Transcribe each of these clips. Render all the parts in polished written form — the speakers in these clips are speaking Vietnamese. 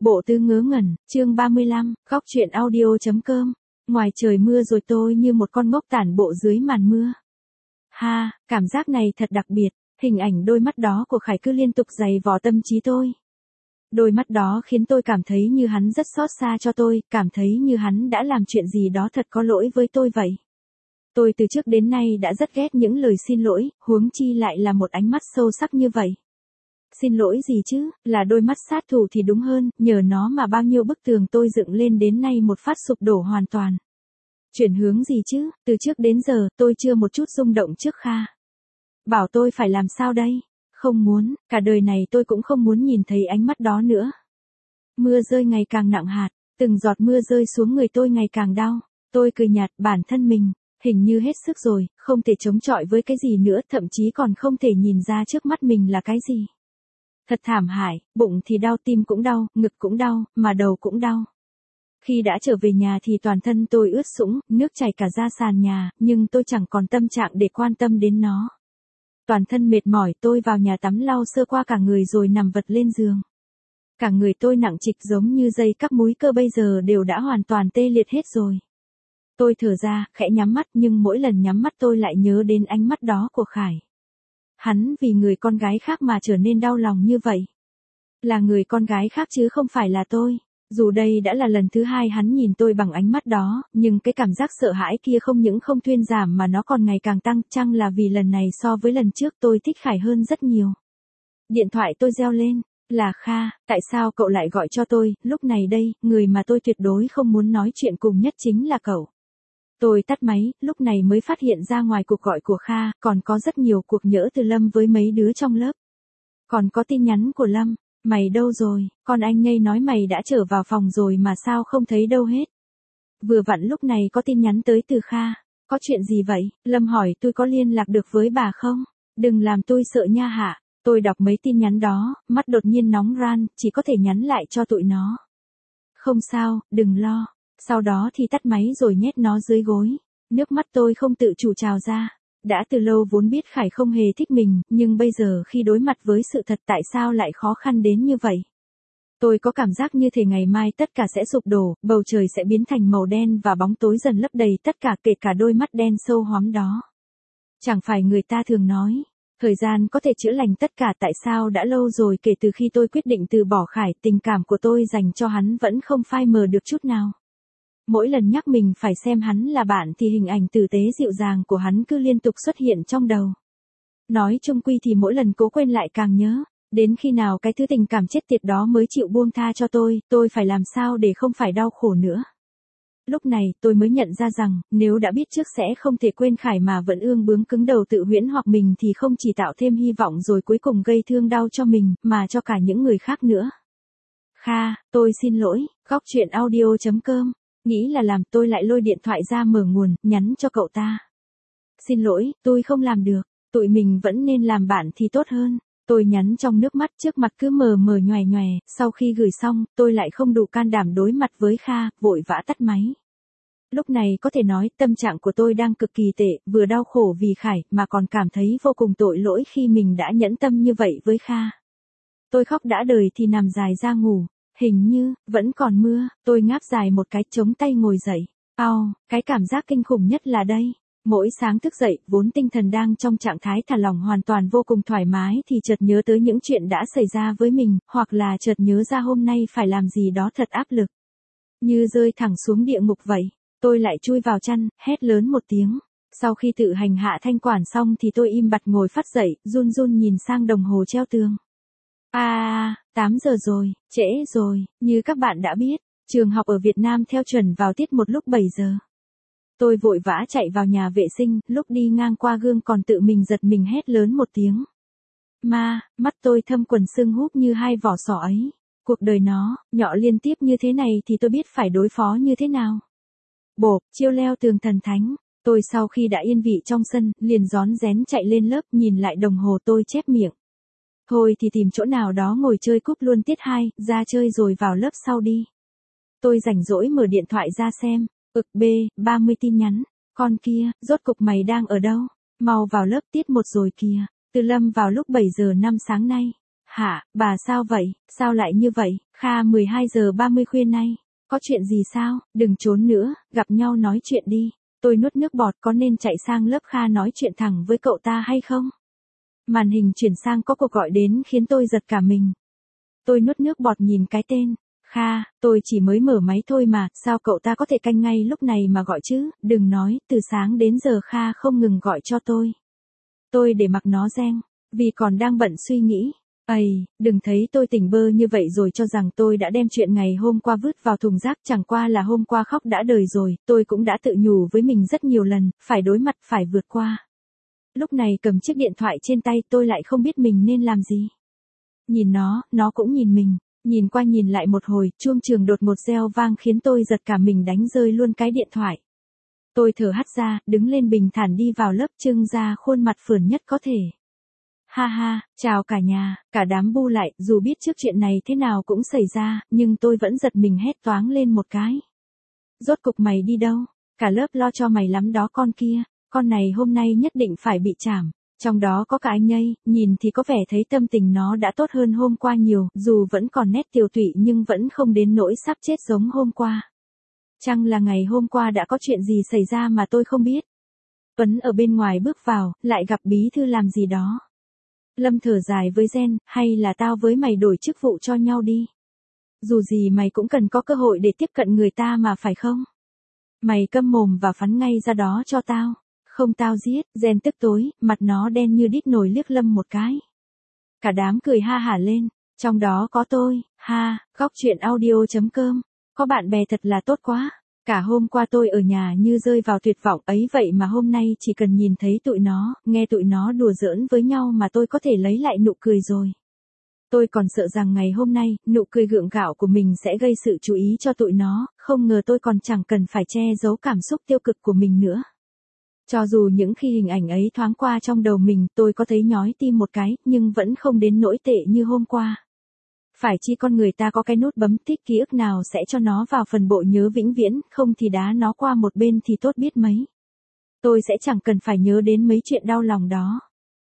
Bộ Tứ Ngớ Ngẩn, chương 35, góc truyện audio.com. Ngoài trời mưa rồi tôi như một con ngốc tản bộ dưới màn mưa. Ha, cảm giác này thật đặc biệt, hình ảnh đôi mắt đó của Khải cứ liên tục giày vò tâm trí tôi. Đôi mắt đó khiến tôi cảm thấy như hắn rất xót xa cho tôi, cảm thấy như hắn đã làm chuyện gì đó thật có lỗi với tôi vậy. Tôi từ trước đến nay đã rất ghét những lời xin lỗi, huống chi lại là một ánh mắt sâu sắc như vậy. Xin lỗi gì chứ, là đôi mắt sát thủ thì đúng hơn, nhờ nó mà bao nhiêu bức tường tôi dựng lên đến nay một phát sụp đổ hoàn toàn. Chuyển hướng gì chứ, từ trước đến giờ tôi chưa một chút rung động trước Kha. Bảo tôi phải làm sao đây? Không muốn, cả đời này tôi cũng không muốn nhìn thấy ánh mắt đó nữa. Mưa rơi ngày càng nặng hạt, từng giọt mưa rơi xuống người tôi ngày càng đau. Tôi cười nhạt bản thân mình, hình như hết sức rồi, không thể chống chọi với cái gì nữa, thậm chí còn không thể nhìn ra trước mắt mình là cái gì. Thật thảm hại, bụng thì đau, tim cũng đau, ngực cũng đau, mà đầu cũng đau. Khi đã trở về nhà thì toàn thân tôi ướt sũng, nước chảy cả ra sàn nhà, nhưng tôi chẳng còn tâm trạng để quan tâm đến nó. Toàn thân mệt mỏi, tôi vào nhà tắm lau sơ qua cả người rồi nằm vật lên giường. Cả người tôi nặng trịch giống như dây các múi cơ bây giờ đều đã hoàn toàn tê liệt hết rồi. Tôi thở ra, khẽ nhắm mắt, nhưng mỗi lần nhắm mắt tôi lại nhớ đến ánh mắt đó của Khải. Hắn vì người con gái khác mà trở nên đau lòng như vậy. Là người con gái khác chứ không phải là tôi. Dù đây đã là lần thứ hai hắn nhìn tôi bằng ánh mắt đó, nhưng cái cảm giác sợ hãi kia không những không thuyên giảm mà nó còn ngày càng tăng, chăng là vì lần này so với lần trước tôi thích Khải hơn rất nhiều. Điện thoại tôi reo lên, là Kha, tại sao cậu lại gọi cho tôi, lúc này đây, người mà tôi tuyệt đối không muốn nói chuyện cùng nhất chính là cậu. Tôi tắt máy, lúc này mới phát hiện ra ngoài cuộc gọi của Kha, còn có rất nhiều cuộc nhỡ từ Lâm với mấy đứa trong lớp. Còn có tin nhắn của Lâm, mày đâu rồi, con anh ngây nói mày đã trở vào phòng rồi mà sao không thấy đâu hết. Vừa vặn lúc này có tin nhắn tới từ Kha, có chuyện gì vậy, Lâm hỏi tôi có liên lạc được với bà không, đừng làm tôi sợ nha hạ. Tôi đọc mấy tin nhắn đó, mắt đột nhiên nóng ran, chỉ có thể nhắn lại cho tụi nó. Không sao, đừng lo. Sau đó thì tắt máy rồi nhét nó dưới gối. Nước mắt tôi không tự chủ trào ra. Đã từ lâu vốn biết Khải không hề thích mình, nhưng bây giờ khi đối mặt với sự thật tại sao lại khó khăn đến như vậy. Tôi có cảm giác như thể ngày mai tất cả sẽ sụp đổ, bầu trời sẽ biến thành màu đen và bóng tối dần lấp đầy tất cả, kể cả đôi mắt đen sâu hoắm đó. Chẳng phải người ta thường nói, thời gian có thể chữa lành tất cả, tại sao đã lâu rồi kể từ khi tôi quyết định từ bỏ Khải, tình cảm của tôi dành cho hắn vẫn không phai mờ được chút nào. Mỗi lần nhắc mình phải xem hắn là bạn thì hình ảnh tử tế dịu dàng của hắn cứ liên tục xuất hiện trong đầu. Nói chung quy thì mỗi lần cố quên lại càng nhớ, đến khi nào cái thứ tình cảm chết tiệt đó mới chịu buông tha cho tôi phải làm sao để không phải đau khổ nữa. Lúc này tôi mới nhận ra rằng, nếu đã biết trước sẽ không thể quên Khải mà vẫn ương bướng cứng đầu tự huyễn hoặc mình thì không chỉ tạo thêm hy vọng rồi cuối cùng gây thương đau cho mình, mà cho cả những người khác nữa. Kha, tôi xin lỗi, góc truyện audio.com. Nghĩ là làm, tôi lại lôi điện thoại ra mở nguồn, nhắn cho cậu ta. Xin lỗi, tôi không làm được, tụi mình vẫn nên làm bạn thì tốt hơn. Tôi nhắn trong nước mắt, trước mặt cứ mờ mờ nhòe nhòe, sau khi gửi xong, tôi lại không đủ can đảm đối mặt với Kha, vội vã tắt máy. Lúc này có thể nói tâm trạng của tôi đang cực kỳ tệ, vừa đau khổ vì Khải, mà còn cảm thấy vô cùng tội lỗi khi mình đã nhẫn tâm như vậy với Kha. Tôi khóc đã đời thì nằm dài ra ngủ. Hình như, vẫn còn mưa, tôi ngáp dài một cái chống tay ngồi dậy. Cái cảm giác kinh khủng nhất là đây. Mỗi sáng thức dậy, vốn tinh thần đang trong trạng thái thả lỏng hoàn toàn vô cùng thoải mái thì chợt nhớ tới những chuyện đã xảy ra với mình, hoặc là chợt nhớ ra hôm nay phải làm gì đó thật áp lực. Như rơi thẳng xuống địa ngục vậy. Tôi lại chui vào chăn, hét lớn một tiếng. Sau khi tự hành hạ thanh quản xong thì tôi im bặt ngồi phắt dậy, run run nhìn sang đồng hồ treo tường. 8 giờ rồi, trễ rồi, như các bạn đã biết, trường học ở Việt Nam theo chuẩn vào tiết một lúc 7 giờ. Tôi vội vã chạy vào nhà vệ sinh, lúc đi ngang qua gương còn tự mình giật mình hét lớn một tiếng. Mắt tôi thâm quần sưng húp như hai vỏ sò ấy. Cuộc đời nó, nhọ liên tiếp như thế này thì tôi biết phải đối phó như thế nào. Bộp, chiêu leo tường thần thánh. Tôi sau khi đã yên vị trong sân, liền rón rén chạy lên lớp, nhìn lại đồng hồ tôi chép miệng. Thôi thì tìm chỗ nào đó ngồi chơi cúp luôn tiết 2, ra chơi rồi vào lớp sau đi. Tôi rảnh rỗi mở điện thoại ra xem, 30 tin nhắn, con kia, rốt cục mày đang ở đâu, mau vào lớp tiết 1 rồi kìa, Từ Lâm vào lúc 7 giờ 5 sáng nay. Hả, bà sao vậy, sao lại như vậy, Kha 12 giờ 30 khuya nay, có chuyện gì sao, đừng trốn nữa, gặp nhau nói chuyện đi. Tôi nuốt nước bọt, có nên chạy sang lớp Kha nói chuyện thẳng với cậu ta hay không? Màn hình chuyển sang có cuộc gọi đến khiến tôi giật cả mình. Tôi nuốt nước bọt nhìn cái tên. Kha, tôi chỉ mới mở máy thôi mà, sao cậu ta có thể canh ngay lúc này mà gọi chứ, đừng nói, từ sáng đến giờ Kha không ngừng gọi cho tôi. Tôi để mặc nó reng, vì còn đang bận suy nghĩ. Ây, đừng thấy tôi tỉnh bơ như vậy rồi cho rằng tôi đã đem chuyện ngày hôm qua vứt vào thùng rác, chẳng qua là hôm qua khóc đã đời rồi, tôi cũng đã tự nhủ với mình rất nhiều lần, phải đối mặt, phải vượt qua. Lúc này cầm chiếc điện thoại trên tay tôi lại không biết mình nên làm gì. Nhìn nó cũng nhìn mình, nhìn qua nhìn lại một hồi, chuông trường đột ngột reo vang khiến tôi giật cả mình đánh rơi luôn cái điện thoại. Tôi thở hắt ra, đứng lên bình thản đi vào lớp trưng ra khuôn mặt phởn nhất có thể. Ha ha, chào cả nhà, cả đám bu lại, dù biết trước chuyện này thế nào cũng xảy ra, nhưng tôi vẫn giật mình hét toáng lên một cái. Rốt cục mày đi đâu? Cả lớp lo cho mày lắm đó con kia, con này hôm nay nhất định phải bị trảm. Trong đó có cả anh Nhây, nhìn thì có vẻ thấy tâm tình nó đã tốt hơn hôm qua nhiều, dù vẫn còn nét tiều tụy nhưng vẫn không đến nỗi sắp chết giống hôm qua. Chăng là ngày hôm qua đã có chuyện gì xảy ra mà tôi không biết? Tuấn ở bên ngoài bước vào, lại gặp bí thư làm gì đó. Lâm thở dài với Gen, hay là tao với mày đổi chức vụ cho nhau đi. Dù gì mày cũng cần có cơ hội để tiếp cận người ta mà phải không? Mày câm mồm và phắn ngay ra đó cho tao. Không tao giết, Gen tức tối, mặt nó đen như đít nồi liếc Lâm một cái. Cả đám cười ha hả lên, trong đó có tôi, ha, góc chuyện audio.com. Có bạn bè thật là tốt quá. Cả hôm qua tôi ở nhà như rơi vào tuyệt vọng ấy vậy mà hôm nay chỉ cần nhìn thấy tụi nó, nghe tụi nó đùa giỡn với nhau mà tôi có thể lấy lại nụ cười rồi. Tôi còn sợ rằng ngày hôm nay, nụ cười gượng gạo của mình sẽ gây sự chú ý cho tụi nó, không ngờ tôi còn chẳng cần phải che giấu cảm xúc tiêu cực của mình nữa. Cho dù những khi hình ảnh ấy thoáng qua trong đầu mình, tôi có thấy nhói tim một cái, nhưng vẫn không đến nỗi tệ như hôm qua. Phải chi con người ta có cái nút bấm tích ký ức nào sẽ cho nó vào phần bộ nhớ vĩnh viễn, không thì đá nó qua một bên thì tốt biết mấy. Tôi sẽ chẳng cần phải nhớ đến mấy chuyện đau lòng đó.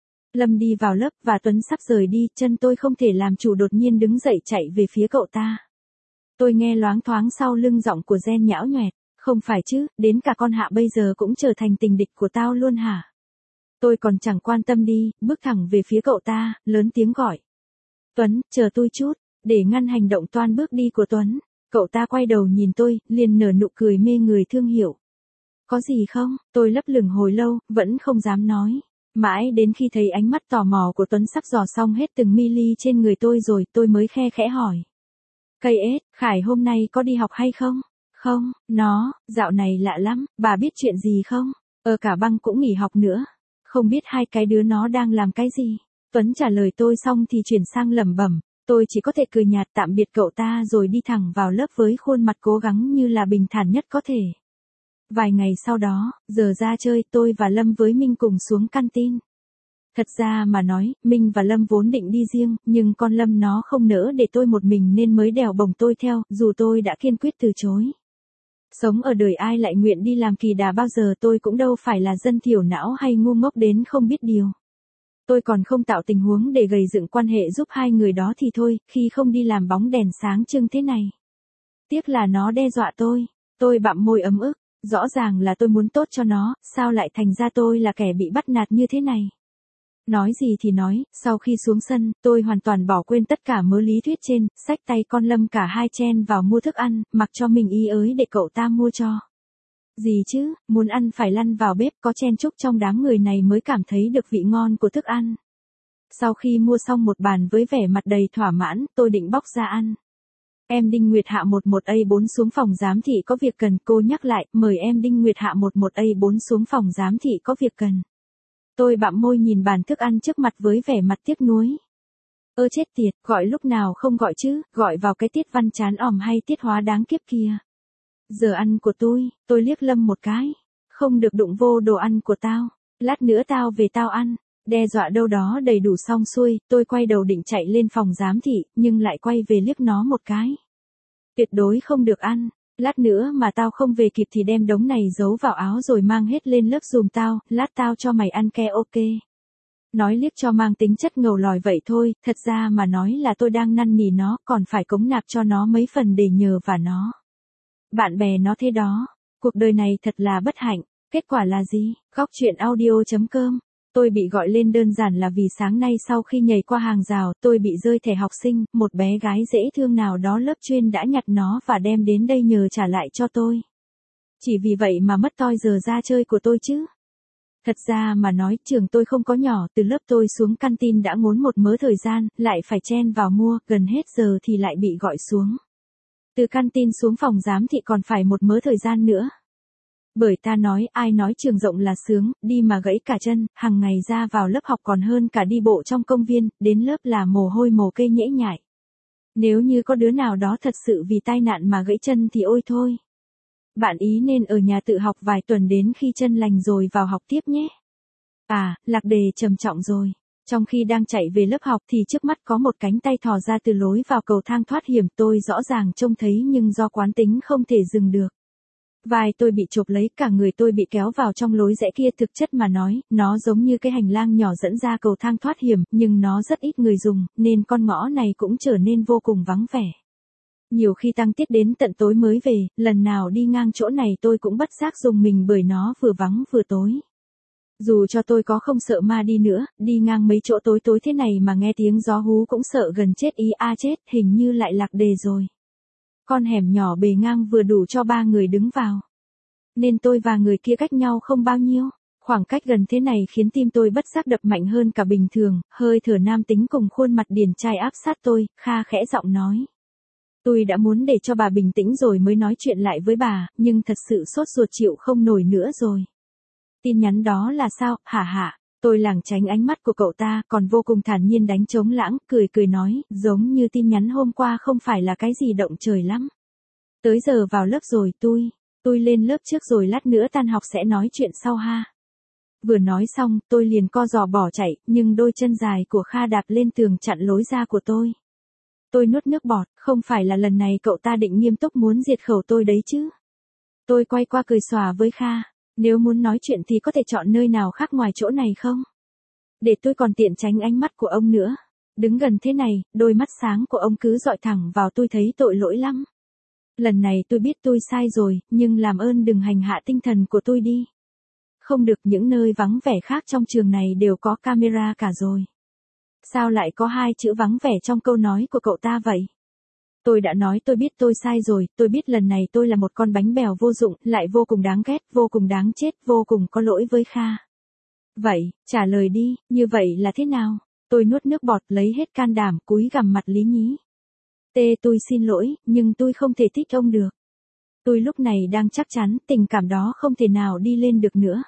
Lâm đi vào lớp và Tuấn sắp rời đi, chân tôi không thể làm chủ đột nhiên đứng dậy chạy về phía cậu ta. Tôi nghe loáng thoáng sau lưng giọng của Gen nhão nhoẹt, không phải chứ, đến cả con Hạ bây giờ cũng trở thành tình địch của tao luôn hả? Tôi còn chẳng quan tâm đi, bước thẳng về phía cậu ta, lớn tiếng gọi. Tuấn, chờ tôi chút, để ngăn hành động toan bước đi của Tuấn. Cậu ta quay đầu nhìn tôi, liền nở nụ cười mê người thương hiệu. Có gì không? Tôi lấp lửng hồi lâu, vẫn không dám nói. Mãi đến khi thấy ánh mắt tò mò của Tuấn sắp dò xong hết từng mili trên người tôi rồi, tôi mới khe khẽ hỏi. Cây ếch, Khải hôm nay có đi học hay không? Không, dạo này lạ lắm, bà biết chuyện gì không? Cả băng cũng nghỉ học nữa. Không biết hai cái đứa nó đang làm cái gì? Tuấn trả lời tôi xong thì chuyển sang lẩm bẩm. Tôi chỉ có thể cười nhạt tạm biệt cậu ta rồi đi thẳng vào lớp với khuôn mặt cố gắng như là bình thản nhất có thể. Vài ngày sau đó, giờ ra chơi, tôi và Lâm với Minh cùng xuống canteen. Thật ra mà nói, Minh và Lâm vốn định đi riêng, nhưng con Lâm nó không nỡ để tôi một mình nên mới đèo bồng tôi theo, dù tôi đã kiên quyết từ chối. Sống ở đời ai lại nguyện đi làm kỳ đà bao giờ, tôi cũng đâu phải là dân thiểu não hay ngu ngốc đến không biết điều. Tôi còn không tạo tình huống để gầy dựng quan hệ giúp hai người đó thì thôi, khi không đi làm bóng đèn sáng trưng thế này. Tiếc là nó đe dọa tôi bặm môi ấm ức, rõ ràng là tôi muốn tốt cho nó, sao lại thành ra tôi là kẻ bị bắt nạt như thế này. Nói gì thì nói, sau khi xuống sân, tôi hoàn toàn bỏ quên tất cả mớ lý thuyết trên, xách tay con Lâm cả hai chen vào mua thức ăn, mặc cho mình ý ới để cậu ta mua cho. Gì chứ, muốn ăn phải lăn vào bếp, có chen chúc trong đám người này mới cảm thấy được vị ngon của thức ăn. Sau khi mua xong một bàn với vẻ mặt đầy thỏa mãn, tôi định bóc ra ăn. Em Đinh Nguyệt Hạ 11A4 xuống phòng giám thị có việc cần, cô nhắc lại, mời em Đinh Nguyệt Hạ 11A4 xuống phòng giám thị có việc cần. Tôi bặm môi nhìn bàn thức ăn trước mặt với vẻ mặt tiếc nuối. Chết tiệt, gọi lúc nào không gọi chứ, gọi vào cái tiết văn chán òm hay tiết hóa đáng kiếp kia. Giờ ăn của tôi liếc Lâm một cái. Không được đụng vô đồ ăn của tao, lát nữa tao về tao ăn. Đe dọa đâu đó đầy đủ xong xuôi, tôi quay đầu định chạy lên phòng giám thị, nhưng lại quay về liếc nó một cái. Tuyệt đối không được ăn, lát nữa mà tao không về kịp thì đem đống này giấu vào áo rồi mang hết lên lớp giùm tao, lát tao cho mày ăn ke ok. Nói liếc cho mang tính chất ngầu lòi vậy thôi, thật ra mà nói là tôi đang năn nỉ nó, còn phải cống nạp cho nó mấy phần để nhờ vả nó. Bạn bè nó thế đó. Cuộc đời này thật là bất hạnh. Kết quả là gì? Góc chuyện audio.com. Tôi bị gọi lên đơn giản là vì sáng nay sau khi nhảy qua hàng rào, tôi bị rơi thẻ học sinh, một bé gái dễ thương nào đó lớp chuyên đã nhặt nó và đem đến đây nhờ trả lại cho tôi. Chỉ vì vậy mà mất toi giờ ra chơi của tôi chứ. Thật ra mà nói, trường tôi không có nhỏ, từ lớp tôi xuống canteen đã ngốn một mớ thời gian, lại phải chen vào mua, gần hết giờ thì lại bị gọi xuống. Từ canteen xuống phòng giám thị còn phải một mớ thời gian nữa. Bởi ta nói, ai nói trường rộng là sướng, đi mà gãy cả chân, hàng ngày ra vào lớp học còn hơn cả đi bộ trong công viên, đến lớp là mồ hôi mồ kê nhễ nhại. Nếu như có đứa nào đó thật sự vì tai nạn mà gãy chân thì ôi thôi. Bạn ý nên ở nhà tự học vài tuần đến khi chân lành rồi vào học tiếp nhé. À, lạc đề trầm trọng rồi. Trong khi đang chạy về lớp học thì trước mắt có một cánh tay thò ra từ lối vào cầu thang thoát hiểm, tôi rõ ràng trông thấy nhưng do quán tính không thể dừng được. Vai tôi bị chộp lấy, cả người tôi bị kéo vào trong lối rẽ kia, thực chất mà nói, nó giống như cái hành lang nhỏ dẫn ra cầu thang thoát hiểm, nhưng nó rất ít người dùng, nên con ngõ này cũng trở nên vô cùng vắng vẻ. Nhiều khi tăng tiết đến tận tối mới về, lần nào đi ngang chỗ này tôi cũng bất giác rùng mình bởi nó vừa vắng vừa tối. Dù cho tôi có không sợ ma đi nữa, đi ngang mấy chỗ tối tối thế này mà nghe tiếng gió hú cũng sợ gần chết ý a chết, hình như lại lạc đề rồi. Con hẻm nhỏ bề ngang vừa đủ cho 3 người đứng vào. Nên tôi và người kia cách nhau không bao nhiêu. Khoảng cách gần thế này khiến tim tôi bất giác đập mạnh hơn cả bình thường, hơi thở nam tính cùng khuôn mặt điển trai áp sát tôi, Kha khẽ giọng nói. Tôi đã muốn để cho bà bình tĩnh rồi mới nói chuyện lại với bà, nhưng thật sự sốt ruột chịu không nổi nữa rồi. Tin nhắn đó là sao, hả? Tôi lảng tránh ánh mắt của cậu ta, còn vô cùng thản nhiên đánh trống lãng, cười nói, giống như tin nhắn hôm qua không phải là cái gì động trời lắm. Tới giờ vào lớp rồi tôi lên lớp trước rồi lát nữa tan học sẽ nói chuyện sau ha. Vừa nói xong, tôi liền co giò bỏ chạy, nhưng đôi chân dài của Kha đạp lên tường chặn lối ra của tôi. Tôi nuốt nước bọt, không phải là lần này cậu ta định nghiêm túc muốn diệt khẩu tôi đấy chứ. Tôi quay qua cười xòa với Kha, nếu muốn nói chuyện thì có thể chọn nơi nào khác ngoài chỗ này không? Để tôi còn tiện tránh ánh mắt của ông nữa. Đứng gần thế này, đôi mắt sáng của ông cứ dọi thẳng vào tôi thấy tội lỗi lắm. Lần này tôi biết tôi sai rồi, nhưng làm ơn đừng hành hạ tinh thần của tôi đi. Không được, những nơi vắng vẻ khác trong trường này đều có camera cả rồi. Sao lại có 2 chữ vắng vẻ trong câu nói của cậu ta vậy? Tôi đã nói tôi biết tôi sai rồi, tôi biết lần này tôi là một con bánh bèo vô dụng, lại vô cùng đáng ghét, vô cùng đáng chết, vô cùng có lỗi với Kha. Vậy, trả lời đi, như vậy là thế nào? Tôi nuốt nước bọt lấy hết can đảm cúi gằm mặt lý nhí. Tôi xin lỗi, nhưng tôi không thể thích ông được. Tôi lúc này đang chắc chắn tình cảm đó không thể nào đi lên được nữa.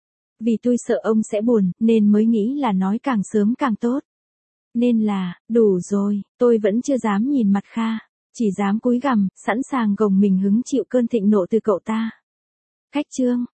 Vì tôi sợ ông sẽ buồn, nên mới nghĩ là nói càng sớm càng tốt. Nên là, đủ rồi, tôi vẫn chưa dám nhìn mặt Kha, chỉ dám cúi gằm, sẵn sàng gồng mình hứng chịu cơn thịnh nộ từ cậu ta. Khách chương.